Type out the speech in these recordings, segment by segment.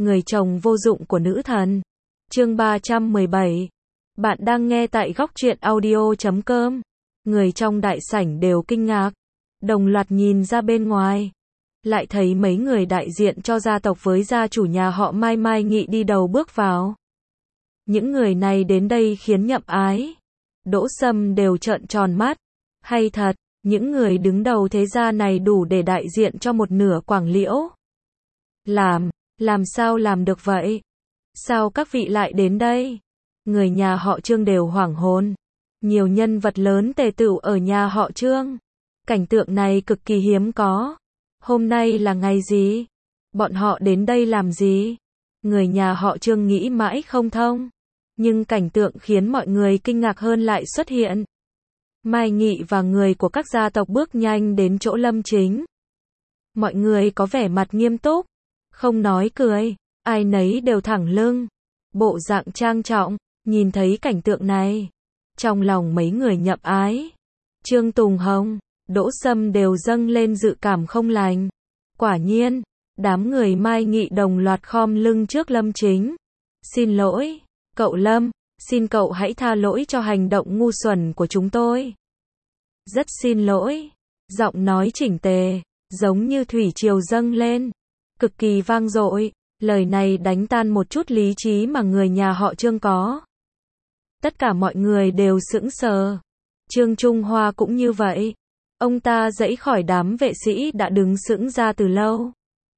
người chồng vô dụng của nữ thần. Chương 317. Bạn đang nghe tại góc truyện audio.com. Người trong đại sảnh đều kinh ngạc, đồng loạt nhìn ra bên ngoài. Lại thấy mấy người đại diện cho gia tộc với gia chủ nhà họ Mai Mai Nghị đi đầu bước vào. Những người này đến đây khiến Nhậm Ái, Đỗ Sâm đều trợn tròn mắt. Hay thật, những người đứng đầu thế gia này đủ để đại diện cho một nửa Quảng Liễu. Làm sao làm được vậy? Sao các vị lại đến đây? Người nhà họ Trương đều hoảng hồn. Nhiều nhân vật lớn tề tựu ở nhà họ Trương. Cảnh tượng này cực kỳ hiếm có. Hôm nay là ngày gì? Bọn họ đến đây làm gì? Người nhà họ Trương nghĩ mãi không thông. Nhưng cảnh tượng khiến mọi người kinh ngạc hơn lại xuất hiện. Mai Nghị và người của các gia tộc bước nhanh đến chỗ Lâm Chính. Mọi người có vẻ mặt nghiêm túc, không nói cười, ai nấy đều thẳng lưng, bộ dạng trang trọng. Nhìn thấy cảnh tượng này, trong lòng mấy người Nhậm Ái, Trương Tùng Hồng, Đỗ Sâm đều dâng lên dự cảm không lành. Quả nhiên, đám người Mai Nghị đồng loạt khom lưng trước Lâm Chính. Xin lỗi, cậu Lâm, xin cậu hãy tha lỗi cho hành động ngu xuẩn của chúng tôi. Rất xin lỗi. Giọng nói chỉnh tề, giống như thủy triều dâng lên, cực kỳ vang dội. Lời này đánh tan một chút lý trí mà người nhà họ Trương có. Tất cả mọi người đều sững sờ. Trương Trung Hoa cũng như vậy. Ông ta giãy khỏi đám vệ sĩ đã đứng sững ra từ lâu.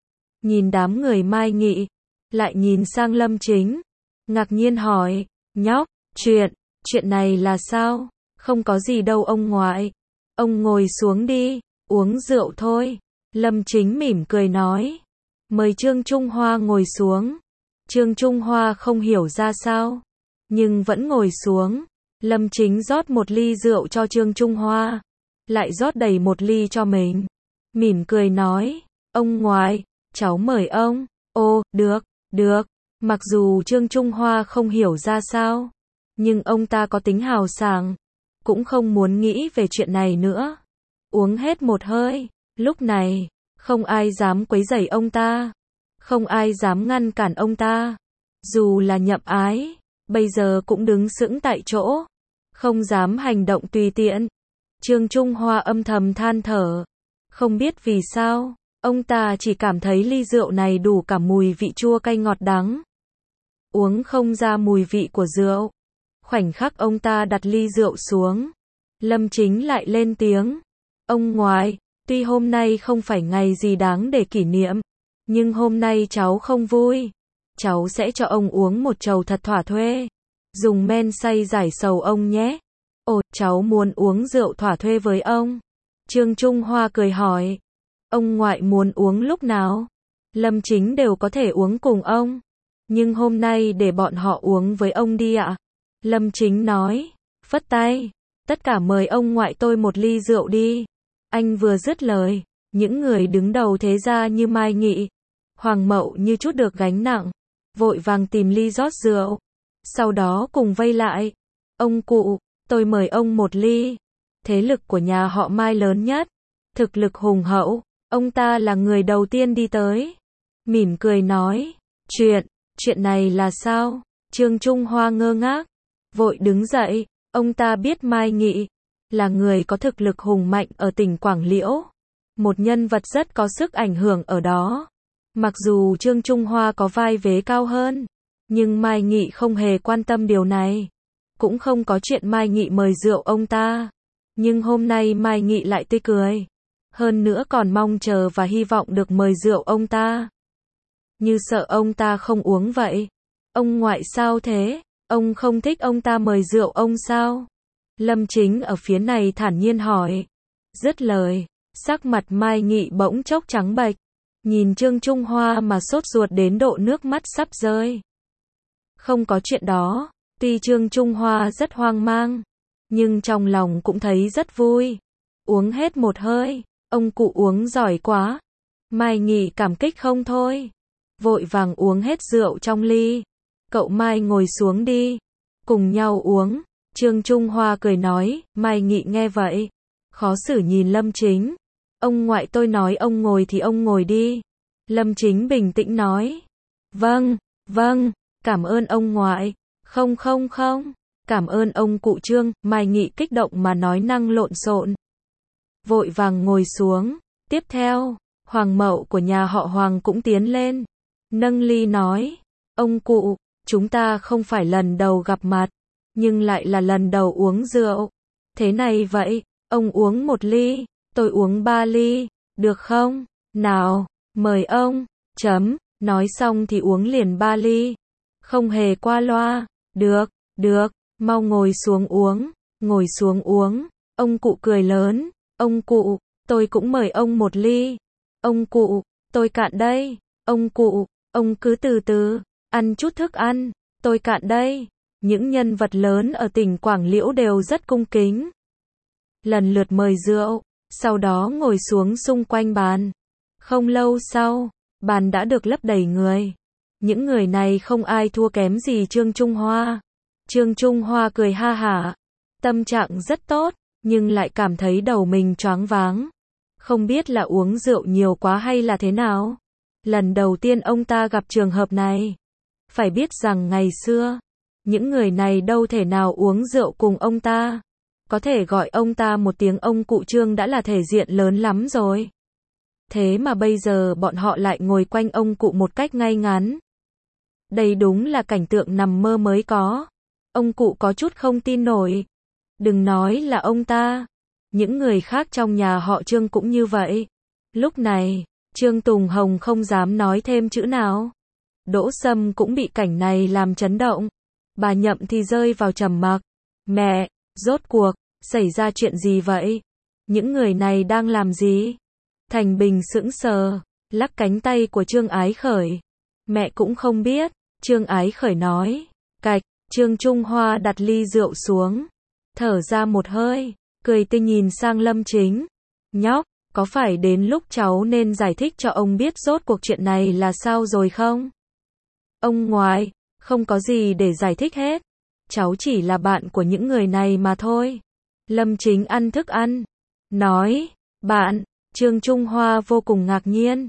Nhìn đám người Mai Nghị, lại nhìn sang Lâm Chính, ngạc nhiên hỏi, nhóc, chuyện này là sao? Không có gì đâu ông ngoại. Ông ngồi xuống đi, uống rượu thôi. Lâm Chính mỉm cười nói. Mời Trương Trung Hoa ngồi xuống. Trương Trung Hoa không hiểu ra sao, nhưng vẫn ngồi xuống. Lâm Chính rót một ly rượu cho Trương Trung Hoa, lại rót đầy một ly cho mình. Mỉm cười nói, ông ngoại, cháu mời ông. Ô, được. Mặc dù Trương Trung Hoa không hiểu ra sao, nhưng ông ta có tính hào sảng, cũng không muốn nghĩ về chuyện này nữa. Uống hết một hơi, lúc này, không ai dám quấy rầy ông ta, không ai dám ngăn cản ông ta. Dù là Nhậm Ái, bây giờ cũng đứng sững tại chỗ, không dám hành động tùy tiện. Trương Trung Hoa âm thầm than thở. Không biết vì sao, ông ta chỉ cảm thấy ly rượu này đủ cả mùi vị chua cay ngọt đắng. Uống không ra mùi vị của rượu. Khoảnh khắc ông ta đặt ly rượu xuống, Lâm Chính lại lên tiếng. Ông ngoại, tuy hôm nay không phải ngày gì đáng để kỷ niệm, nhưng hôm nay cháu không vui. Cháu sẽ cho ông uống một chầu thật thỏa thuê. Dùng men say giải sầu ông nhé. Ồ, cháu muốn uống rượu thỏa thuê với ông. Trương Trung Hoa cười hỏi. Ông ngoại muốn uống lúc nào? Lâm Chính đều có thể uống cùng ông, nhưng hôm nay để bọn họ uống với ông đi ạ. Lâm Chính nói, phất tay. Tất cả mời ông ngoại tôi một ly rượu đi. Anh vừa dứt lời, những người đứng đầu thế gia như Mai Nghị, Hoàng Mậu như chút được gánh nặng, vội vàng tìm ly rót rượu. Sau đó cùng vây lại. Ông cụ, tôi mời ông một ly. Thế lực của nhà họ Mai lớn nhất, thực lực hùng hậu, ông ta là người đầu tiên đi tới. Mỉm cười nói, chuyện này là sao? Trương Trung Hoa ngơ ngác, vội đứng dậy. Ông ta biết Mai Nghị là người có thực lực hùng mạnh ở tỉnh Quảng Liễu, một nhân vật rất có sức ảnh hưởng ở đó. Mặc dù Trương Trung Hoa có vai vế cao hơn, nhưng Mai Nghị không hề quan tâm điều này. Cũng không có chuyện Mai Nghị mời rượu ông ta. Nhưng hôm nay Mai Nghị lại tươi cười, hơn nữa còn mong chờ và hy vọng được mời rượu ông ta. Như sợ ông ta không uống vậy. Ông ngoại sao thế? Ông không thích ông ta mời rượu ông sao? Lâm Chính ở phía này thản nhiên hỏi. Dứt lời, sắc mặt Mai Nghị bỗng chốc trắng bệch, nhìn Trương Trung Hoa mà sốt ruột đến độ nước mắt sắp rơi. Không có chuyện đó. Tuy Trương Trung Hoa rất hoang mang, nhưng trong lòng cũng thấy rất vui. Uống hết một hơi, ông cụ uống giỏi quá. Mai Nghị cảm kích không thôi, vội vàng uống hết rượu trong ly. Cậu Mai ngồi xuống đi, cùng nhau uống. Trương Trung Hoa cười nói. Mai Nghị nghe vậy, khó xử nhìn Lâm Chính. Ông ngoại tôi nói ông ngồi thì ông ngồi đi. Lâm Chính bình tĩnh nói. Vâng, vâng, cảm ơn ông ngoại. Không không không, cảm ơn ông cụ Trương, Mai Nghị kích động mà nói năng lộn xộn. Vội vàng ngồi xuống. Tiếp theo, Hoàng Mậu của nhà họ Hoàng cũng tiến lên. Nâng ly nói, ông cụ, chúng ta không phải lần đầu gặp mặt, nhưng lại là lần đầu uống rượu. Thế này vậy, ông uống 1 ly, tôi uống 3 ly, được không? Nào, mời ông, nói xong thì uống liền 3 ly. Không hề qua loa, được, mau ngồi xuống uống. Ông cụ cười lớn, ông cụ, tôi cũng mời ông 1 ly. Ông cụ, tôi cạn đây. Ông cụ, ông cứ từ từ, ăn chút thức ăn, tôi cạn đây. Những nhân vật lớn ở tỉnh Quảng Liễu đều rất cung kính. Lần lượt mời rượu, sau đó ngồi xuống xung quanh bàn. Không lâu sau, bàn đã được lấp đầy người. Những người này không ai thua kém gì Trương Trung Hoa. Trương Trung Hoa cười ha hả, tâm trạng rất tốt, nhưng lại cảm thấy đầu mình choáng váng. Không biết là uống rượu nhiều quá hay là thế nào. Lần đầu tiên ông ta gặp trường hợp này. Phải biết rằng ngày xưa, những người này đâu thể nào uống rượu cùng ông ta. Có thể gọi ông ta một tiếng ông cụ Trương đã là thể diện lớn lắm rồi. Thế mà bây giờ bọn họ lại ngồi quanh ông cụ một cách ngay ngắn. Đây đúng là cảnh tượng nằm mơ mới có. Ông cụ có chút không tin nổi. Đừng nói là ông ta. Những người khác trong nhà họ Trương cũng như vậy. Lúc này, Trương Tùng Hồng không dám nói thêm chữ nào. Đỗ Sâm cũng bị cảnh này làm chấn động. Bà Nhậm thì rơi vào trầm mặc. Mẹ, rốt cuộc, xảy ra chuyện gì vậy? Những người này đang làm gì? Thành Bình sững sờ, lắc cánh tay của Trương Ái Khởi. Mẹ cũng không biết, Trương Ái Khởi nói. Cạch, Trương Trung Hoa đặt ly rượu xuống. Thở ra một hơi, cười tươi nhìn sang Lâm Chính. Nhóc, có phải đến lúc cháu nên giải thích cho ông biết rốt cuộc chuyện này là sao rồi không? Ông ngoại, không có gì để giải thích hết. Cháu chỉ là bạn của những người này mà thôi. Lâm Chính ăn thức ăn. Nói, bạn, Trương Trung Hoa vô cùng ngạc nhiên.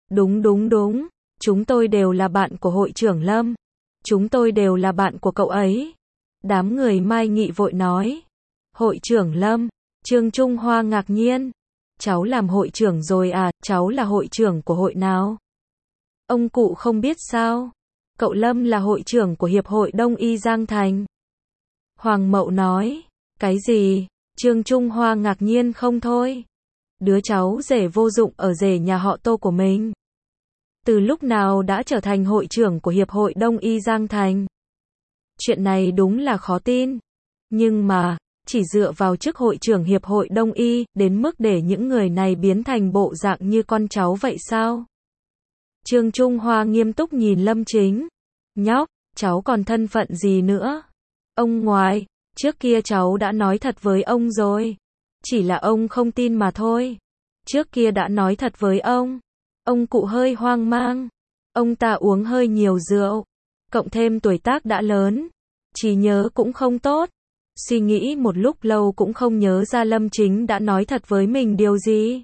Đúng, chúng tôi đều là bạn của hội trưởng Lâm. Chúng tôi đều là bạn của cậu ấy. Đám người Mai Nghị vội nói. Hội trưởng Lâm, Trương Trung Hoa ngạc nhiên. Cháu làm hội trưởng rồi à, cháu là hội trưởng của hội nào? Ông cụ không biết sao? Cậu Lâm là hội trưởng của Hiệp hội Đông Y Giang Thành. Hoàng Mậu nói. Cái gì? Trương Trung Hoa ngạc nhiên không thôi. Đứa cháu rể vô dụng ở rể nhà họ Tô của mình. Từ lúc nào đã trở thành hội trưởng của Hiệp hội Đông Y Giang Thành? Chuyện này đúng là khó tin. Nhưng mà, chỉ dựa vào chức hội trưởng Hiệp hội Đông Y, đến mức để những người này biến thành bộ dạng như con cháu vậy sao? Trương Trung Hoa nghiêm túc nhìn Lâm Chính. Nhóc, cháu còn thân phận gì nữa? Ông ngoại, trước kia cháu đã nói thật với ông rồi. Chỉ là ông không tin mà thôi. Trước kia đã nói thật với ông. Ông cụ hơi hoang mang. Ông ta uống hơi nhiều rượu. Cộng thêm tuổi tác đã lớn. Trí nhớ cũng không tốt. Suy nghĩ một lúc lâu cũng không nhớ ra Lâm Chính đã nói thật với mình điều gì.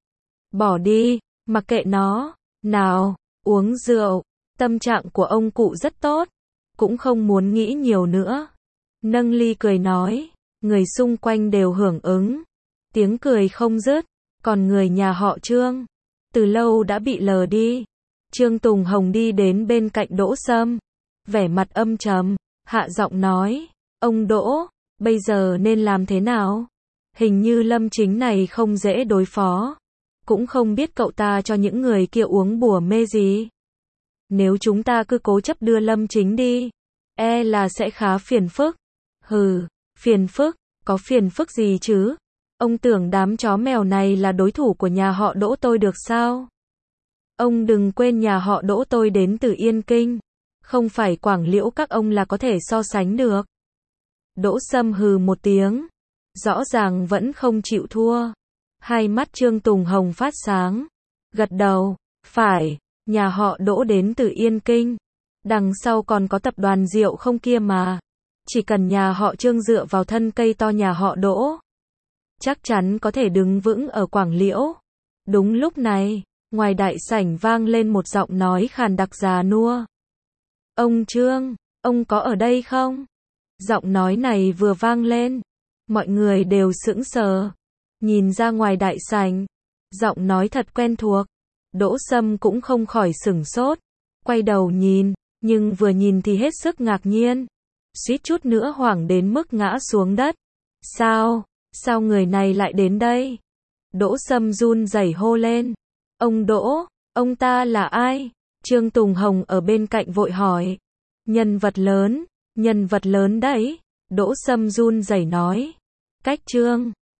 Bỏ đi, mặc kệ nó. Nào, uống rượu. Tâm trạng của ông cụ rất tốt. Cũng không muốn nghĩ nhiều nữa. Nâng ly cười nói. Người xung quanh đều hưởng ứng. Tiếng cười không dứt. Còn người nhà họ Trương, từ lâu đã bị lờ đi. Trương Tùng Hồng đi đến bên cạnh Đỗ Sâm. Vẻ mặt âm trầm, hạ giọng nói. Ông Đỗ, bây giờ nên làm thế nào? Hình như Lâm Chính này không dễ đối phó. Cũng không biết cậu ta cho những người kia uống bùa mê gì. Nếu chúng ta cứ cố chấp đưa Lâm Chính đi, e là sẽ khá phiền phức. Hừ, phiền phức, có phiền phức gì chứ? Ông tưởng đám chó mèo này là đối thủ của nhà họ Đỗ tôi được sao? Ông đừng quên nhà họ Đỗ tôi đến từ Yên Kinh. Không phải Quảng Liễu các ông là có thể so sánh được. Đỗ Sâm hừ một tiếng. Rõ ràng vẫn không chịu thua. Hai mắt Trương Tùng Hồng phát sáng. Gật đầu. Phải, nhà họ Đỗ đến từ Yên Kinh. Đằng sau còn có tập đoàn rượu không kia mà. Chỉ cần nhà họ Trương dựa vào thân cây to nhà họ Đỗ, chắc chắn có thể đứng vững ở Quảng Liễu. Đúng lúc này, ngoài đại sảnh vang lên một giọng nói khàn đặc già nua. Ông Trương, ông có ở đây không? Giọng nói này vừa vang lên, mọi người đều sững sờ, nhìn ra ngoài đại sảnh, giọng nói thật quen thuộc. Đỗ Sâm cũng không khỏi sửng sốt, quay đầu nhìn, nhưng vừa nhìn thì hết sức ngạc nhiên, suýt chút nữa hoảng đến mức ngã xuống đất. Sao người này lại đến đây? Đỗ Sâm run rẩy hô lên. Ông Đỗ, ông ta là ai? Trương Tùng Hồng ở bên cạnh vội hỏi. Nhân vật lớn đấy. Đỗ Sâm run rẩy nói. Cách Trương